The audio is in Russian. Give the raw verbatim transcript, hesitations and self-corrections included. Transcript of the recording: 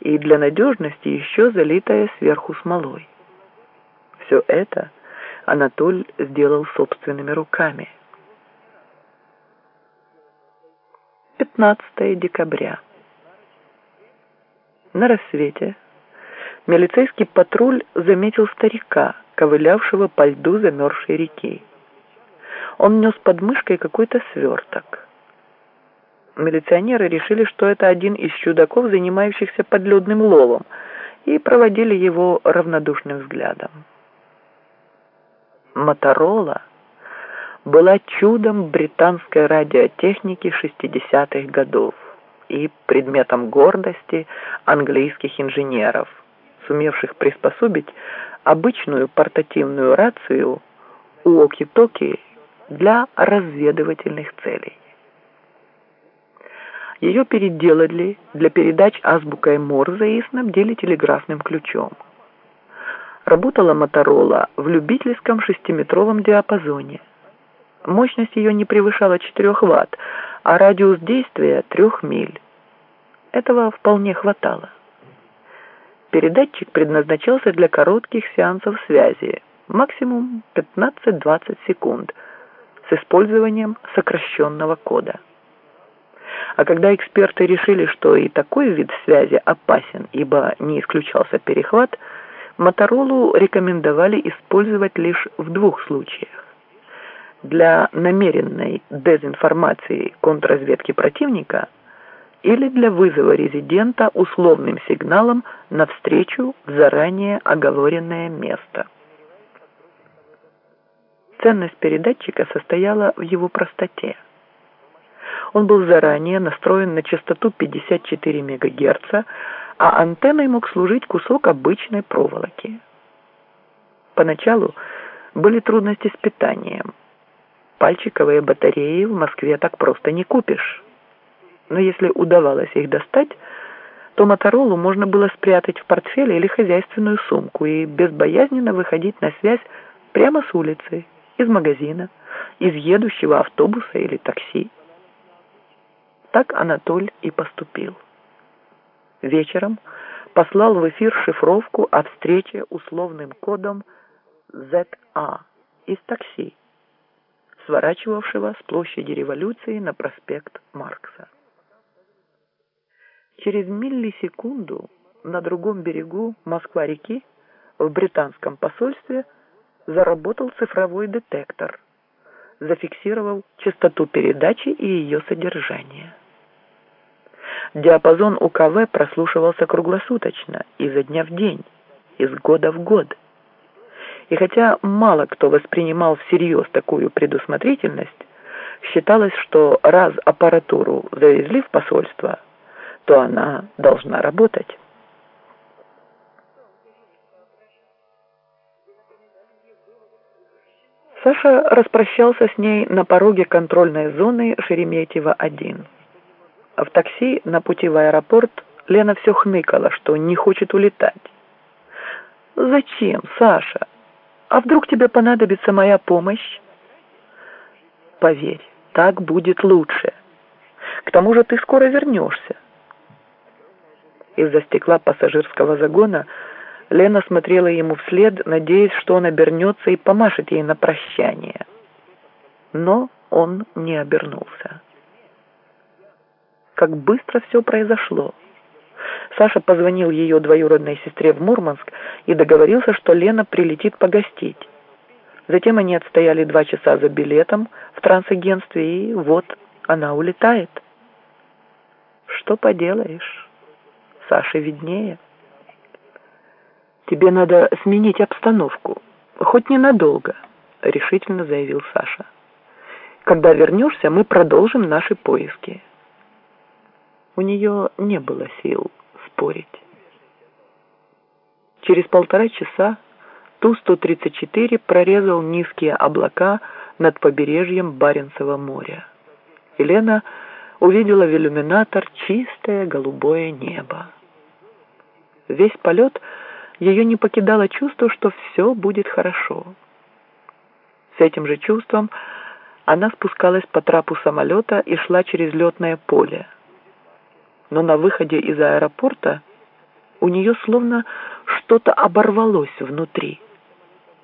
и для надежности еще залитая сверху смолой. Все это Анатоль сделал собственными руками. пятнадцатое декабря. На рассвете милицейский патруль заметил старика, ковылявшего по льду замерзшей реки. Он нес под мышкой какой-то сверток. Милиционеры решили, что это один из чудаков, занимающихся подледным ловом, и проводили его равнодушным взглядом. «Моторола» была чудом британской радиотехники шестидесятых годов и предметом гордости английских инженеров, сумевших приспособить обычную портативную рацию уоки-токи для разведывательных целей. Ее переделали для передач азбукой Морзе и снабдили телеграфным ключом. Работала «Моторола» в любительском шестиметровом диапазоне. Мощность ее не превышала четырёх ватт, а радиус действия трех миль. Этого вполне хватало. Передатчик предназначался для коротких сеансов связи, максимум пятнадцать-двадцать секунд, с использованием сокращенного кода. А когда эксперты решили, что и такой вид связи опасен, ибо не исключался перехват, «Моторолу» рекомендовали использовать лишь в двух случаях: для намеренной дезинформации контрразведки противника или для вызова резидента условным сигналом навстречу в заранее оговоренное место. Ценность передатчика состояла в его простоте. Он был заранее настроен на частоту пятьдесят четыре мегагерца, а антенной мог служить кусок обычной проволоки. Поначалу были трудности с питанием. Пальчиковые батареи в Москве так просто не купишь. Но если удавалось их достать, то «Моторолу» можно было спрятать в портфеле или хозяйственную сумку и безбоязненно выходить на связь прямо с улицы, из магазина, из едущего автобуса или такси. Так Анатоль и поступил. Вечером послал в эфир шифровку о встрече условным кодом зет а из такси, сворачивавшего с площади Революции на проспект Маркса. Через миллисекунду на другом берегу Москва-реки в британском посольстве заработал цифровой детектор, зафиксировал частоту передачи и ее содержание. Диапазон У Ка В прослушивался круглосуточно, изо дня в день, из года в год. И хотя мало кто воспринимал всерьез такую предусмотрительность, считалось, что раз аппаратуру завезли в посольство, то она должна работать. Саша распрощался с ней на пороге контрольной зоны Шереметьево один. В такси на пути в аэропорт Лена все хныкала, что не хочет улетать. «Зачем, Саша? А вдруг тебе понадобится моя помощь?» «Поверь, так будет лучше. К тому же ты скоро вернешься». Из-за стекла пассажирского загона Лена смотрела ему вслед, надеясь, что он обернется и помашет ей на прощание. Но он не обернулся. Как быстро все произошло. Саша позвонил ее двоюродной сестре в Мурманск и договорился, что Лена прилетит погостить. Затем они отстояли два часа за билетом в трансагентстве, и вот она улетает. Что поделаешь, Саше виднее. «Тебе надо сменить обстановку, хоть ненадолго», — решительно заявил Саша. «Когда вернешься, мы продолжим наши поиски». У нее не было сил спорить. Через полтора часа Ту сто тридцать четыре прорезал низкие облака над побережьем Баренцева моря. И Лена увидела в иллюминатор чистое голубое небо. Весь полет ее не покидало чувство, что все будет хорошо. С этим же чувством она спускалась по трапу самолета и шла через летное поле. Но на выходе из аэропорта у нее словно что-то оборвалось внутри.